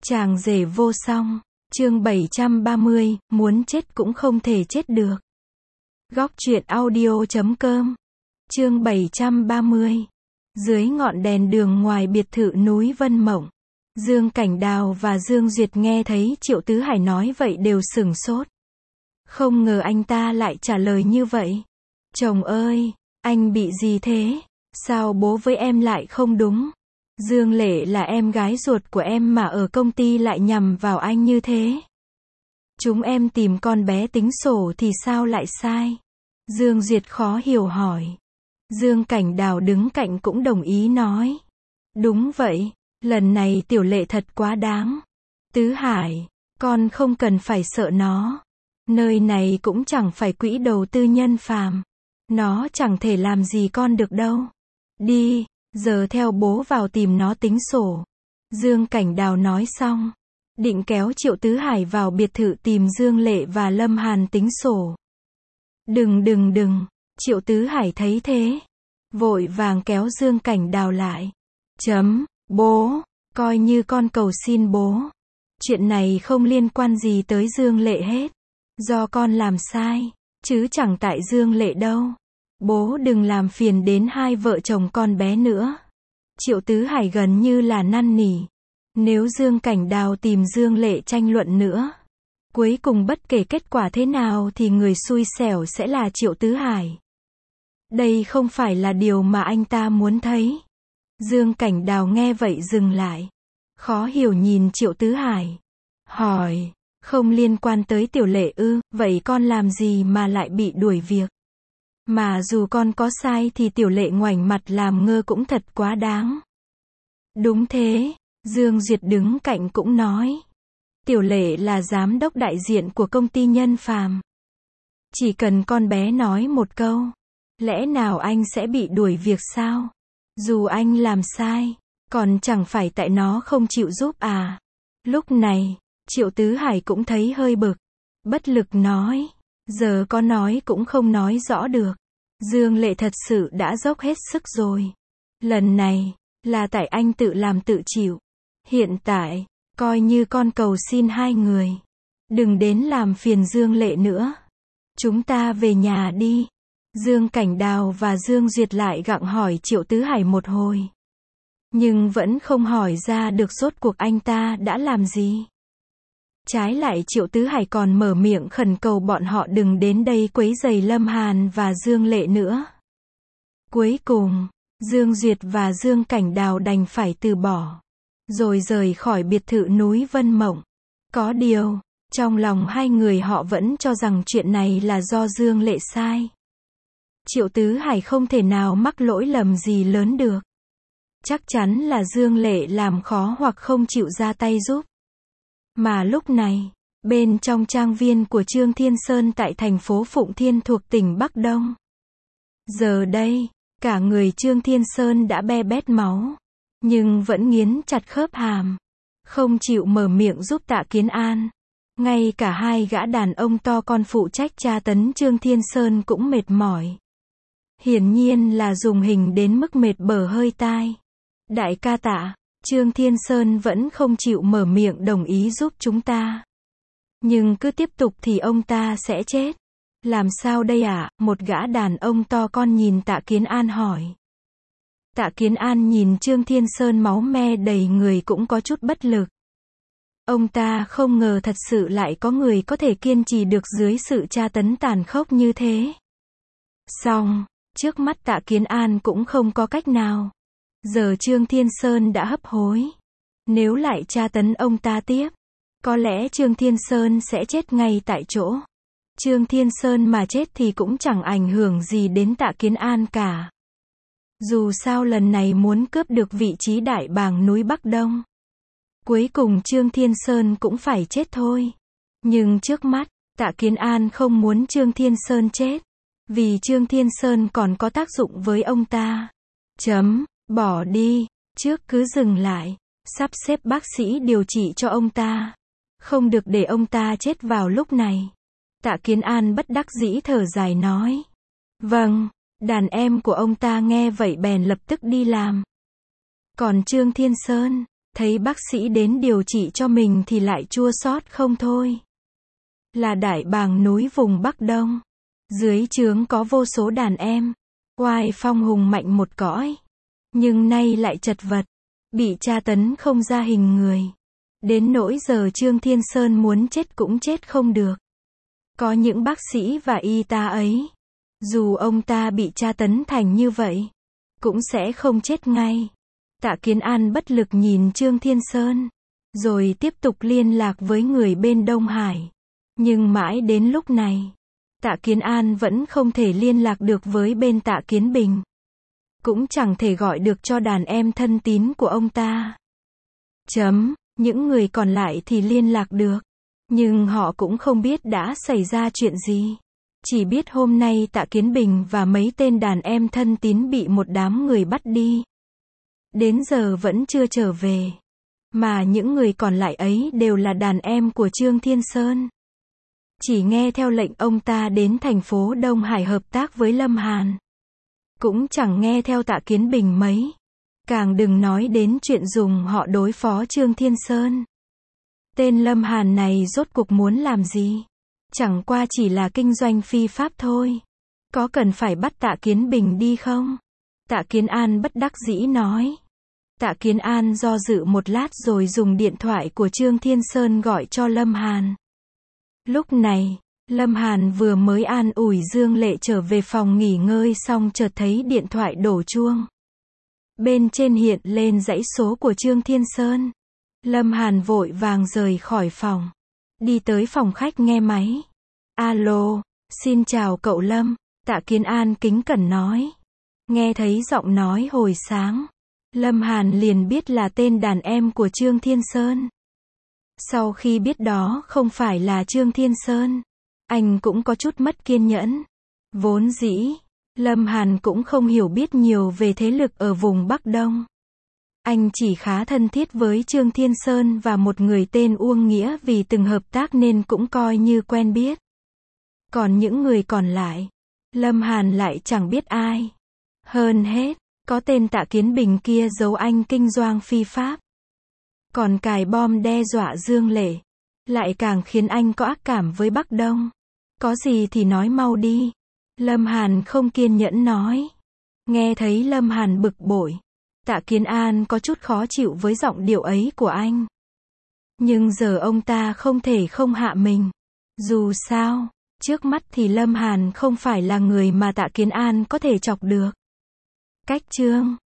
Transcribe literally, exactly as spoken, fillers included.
Chàng rể vô song, chương bảy trăm ba mươi, muốn chết cũng không thể chết được. Góc truyện audio chấm com. Chương bảy trăm ba mươi. Dưới ngọn đèn đường ngoài biệt thự núi Vân Mộng, Dương Cảnh Đào và Dương Duyệt nghe thấy Triệu Tứ Hải nói vậy đều sửng sốt. Không ngờ anh ta lại trả lời như vậy. Chồng ơi, anh bị gì thế? Sao bố với em lại không đúng? Dương Lệ là em gái ruột của em mà ở công ty lại nhằm vào anh như thế. Chúng em tìm con bé tính sổ thì sao lại sai? Dương Duyệt khó hiểu hỏi. Dương Cảnh Đào đứng cạnh cũng đồng ý nói. Đúng vậy, lần này Tiểu Lệ thật quá đáng. Tứ Hải, con không cần phải sợ nó. Nơi này cũng chẳng phải quỹ đầu tư nhân phàm. Nó chẳng thể làm gì con được đâu. Đi, giờ theo bố vào tìm nó tính sổ. Dương Cảnh Đào nói xong, định kéo Triệu Tứ Hải vào biệt thự tìm Dương Lệ và Lâm Hàn tính sổ. Đừng đừng đừng, Triệu Tứ Hải thấy thế, vội vàng kéo Dương Cảnh Đào lại. Chấm, bố, coi như con cầu xin bố. Chuyện này không liên quan gì tới Dương Lệ hết. Do con làm sai, chứ chẳng tại Dương Lệ đâu. Bố đừng làm phiền đến hai vợ chồng con bé nữa. Triệu Tứ Hải gần như là năn nỉ. Nếu Dương Cảnh Đào tìm Dương Lệ tranh luận nữa, cuối cùng bất kể kết quả thế nào thì người xui xẻo sẽ là Triệu Tứ Hải. Đây không phải là điều mà anh ta muốn thấy. Dương Cảnh Đào nghe vậy dừng lại. Khó hiểu nhìn Triệu Tứ Hải. Hỏi, không liên quan tới Tiểu Lệ ư, vậy con làm gì mà lại bị đuổi việc? Mà dù con có sai thì Tiểu Lệ ngoảnh mặt làm ngơ cũng thật quá đáng. Đúng thế, Dương Duyệt đứng cạnh cũng nói. Tiểu Lệ là giám đốc đại diện của công ty nhân phàm. Chỉ cần con bé nói một câu, lẽ nào anh sẽ bị đuổi việc sao? Dù anh làm sai, còn chẳng phải tại nó không chịu giúp à? Lúc này, Triệu Tứ Hải cũng thấy hơi bực. Bất lực nói. Giờ có nói cũng không nói rõ được. Dương Lệ thật sự đã dốc hết sức rồi. Lần này, là tại anh tự làm tự chịu. Hiện tại, coi như con cầu xin hai người. Đừng đến làm phiền Dương Lệ nữa. Chúng ta về nhà đi. Dương Cảnh Đào và Dương Duyệt lại gặng hỏi Triệu Tứ Hải một hồi. Nhưng vẫn không hỏi ra được rốt cuộc anh ta đã làm gì. Trái lại Triệu Tứ Hải còn mở miệng khẩn cầu bọn họ đừng đến đây quấy rầy Lâm Hàn và Dương Lệ nữa. Cuối cùng, Dương Duyệt và Dương Cảnh Đào đành phải từ bỏ, rồi rời khỏi biệt thự núi Vân Mộng. Có điều, trong lòng hai người họ vẫn cho rằng chuyện này là do Dương Lệ sai. Triệu Tứ Hải không thể nào mắc lỗi lầm gì lớn được. Chắc chắn là Dương Lệ làm khó hoặc không chịu ra tay giúp. Mà lúc này, bên trong trang viên của Trương Thiên Sơn tại thành phố Phụng Thiên thuộc tỉnh Bắc Đông. Giờ đây, cả người Trương Thiên Sơn đã be bét máu, nhưng vẫn nghiến chặt khớp hàm, không chịu mở miệng giúp Tạ Kiến An. Ngay cả hai gã đàn ông to con phụ trách tra tấn Trương Thiên Sơn cũng mệt mỏi. Hiển nhiên là dùng hình đến mức mệt bở hơi tai. Đại ca Tạ, Trương Thiên Sơn vẫn không chịu mở miệng đồng ý giúp chúng ta. Nhưng cứ tiếp tục thì ông ta sẽ chết. Làm sao đây ạ? À? Một gã đàn ông to con nhìn Tạ Kiến An hỏi. Tạ Kiến An nhìn Trương Thiên Sơn máu me đầy người cũng có chút bất lực. Ông ta không ngờ thật sự lại có người có thể kiên trì được dưới sự tra tấn tàn khốc như thế. Xong, trước mắt Tạ Kiến An cũng không có cách nào. Giờ Trương Thiên Sơn đã hấp hối. Nếu lại tra tấn ông ta tiếp, có lẽ Trương Thiên Sơn sẽ chết ngay tại chỗ. Trương Thiên Sơn mà chết thì cũng chẳng ảnh hưởng gì đến Tạ Kiến An cả. Dù sao lần này muốn cướp được vị trí đại bàng núi Bắc Đông. Cuối cùng Trương Thiên Sơn cũng phải chết thôi. Nhưng trước mắt, Tạ Kiến An không muốn Trương Thiên Sơn chết. Vì Trương Thiên Sơn còn có tác dụng với ông ta. Chấm. Bỏ đi, trước cứ dừng lại, sắp xếp bác sĩ điều trị cho ông ta. Không được để ông ta chết vào lúc này. Tạ Kiến An bất đắc dĩ thở dài nói. Vâng, đàn em của ông ta nghe vậy bèn lập tức đi làm. Còn Trương Thiên Sơn, Thấy bác sĩ đến điều trị cho mình thì lại chua xót không thôi. Là đại bàng núi vùng Bắc Đông. Dưới trướng có vô số đàn em. Oai phong hùng mạnh một cõi. Nhưng nay lại chật vật. Bị tra tấn không ra hình người. Đến nỗi giờ Trương Thiên Sơn muốn chết cũng chết không được. Có những bác sĩ và y tá ấy. Dù ông ta bị tra tấn thành như vậy, cũng sẽ không chết ngay. Tạ Kiến An bất lực nhìn Trương Thiên Sơn. Rồi tiếp tục liên lạc với người bên Đông Hải. Nhưng mãi đến lúc này, Tạ Kiến An vẫn không thể liên lạc được với bên Tạ Kiến Bình. Cũng chẳng thể gọi được cho đàn em thân tín của ông ta. Chấm, những người còn lại thì liên lạc được. Nhưng họ cũng không biết đã xảy ra chuyện gì. Chỉ biết hôm nay Tạ Kiến Bình và mấy tên đàn em thân tín bị một đám người bắt đi. Đến giờ vẫn chưa trở về. Mà những người còn lại ấy đều là đàn em của Trương Thiên Sơn. Chỉ nghe theo lệnh ông ta đến thành phố Đông Hải hợp tác với Lâm Hàn. Cũng chẳng nghe theo Tạ Kiến Bình mấy. Càng đừng nói đến chuyện dùng họ đối phó Trương Thiên Sơn. Tên Lâm Hàn này rốt cuộc muốn làm gì? Chẳng qua chỉ là kinh doanh phi pháp thôi. Có cần phải bắt Tạ Kiến Bình đi không? Tạ Kiến An bất đắc dĩ nói. Tạ Kiến An do dự một lát rồi dùng điện thoại của Trương Thiên Sơn gọi cho Lâm Hàn. Lúc này, Lâm Hàn vừa mới an ủi Dương Lệ trở về phòng nghỉ ngơi xong chợt thấy điện thoại đổ chuông. Bên trên hiện lên dãy số của Trương Thiên Sơn. Lâm Hàn vội vàng rời khỏi phòng. Đi tới phòng khách nghe máy. Alo, xin chào cậu Lâm. Tạ Kiến An kính cẩn nói. Nghe thấy giọng nói hồi sáng. Lâm Hàn liền biết là tên đàn em của Trương Thiên Sơn. Sau khi biết đó không phải là Trương Thiên Sơn, anh cũng có chút mất kiên nhẫn. Vốn dĩ, Lâm Hàn cũng không hiểu biết nhiều về thế lực ở vùng Bắc Đông. Anh chỉ khá thân thiết với Trương Thiên Sơn và một người tên Uông Nghĩa vì từng hợp tác nên cũng coi như quen biết. Còn những người còn lại, Lâm Hàn lại chẳng biết ai. Hơn hết, có tên Tạ Kiến Bình kia giấu anh kinh doanh phi pháp. Còn cài bom đe dọa Dương Lệ. Lại càng khiến anh có ác cảm với Bắc Đông. Có gì thì nói mau đi. Lâm Hàn không kiên nhẫn nói. Nghe thấy Lâm Hàn bực bội. Tạ Kiến An có chút khó chịu với giọng điệu ấy của anh. Nhưng giờ ông ta không thể không hạ mình. Dù sao, trước mắt thì Lâm Hàn không phải là người mà Tạ Kiến An có thể chọc được. Cách chương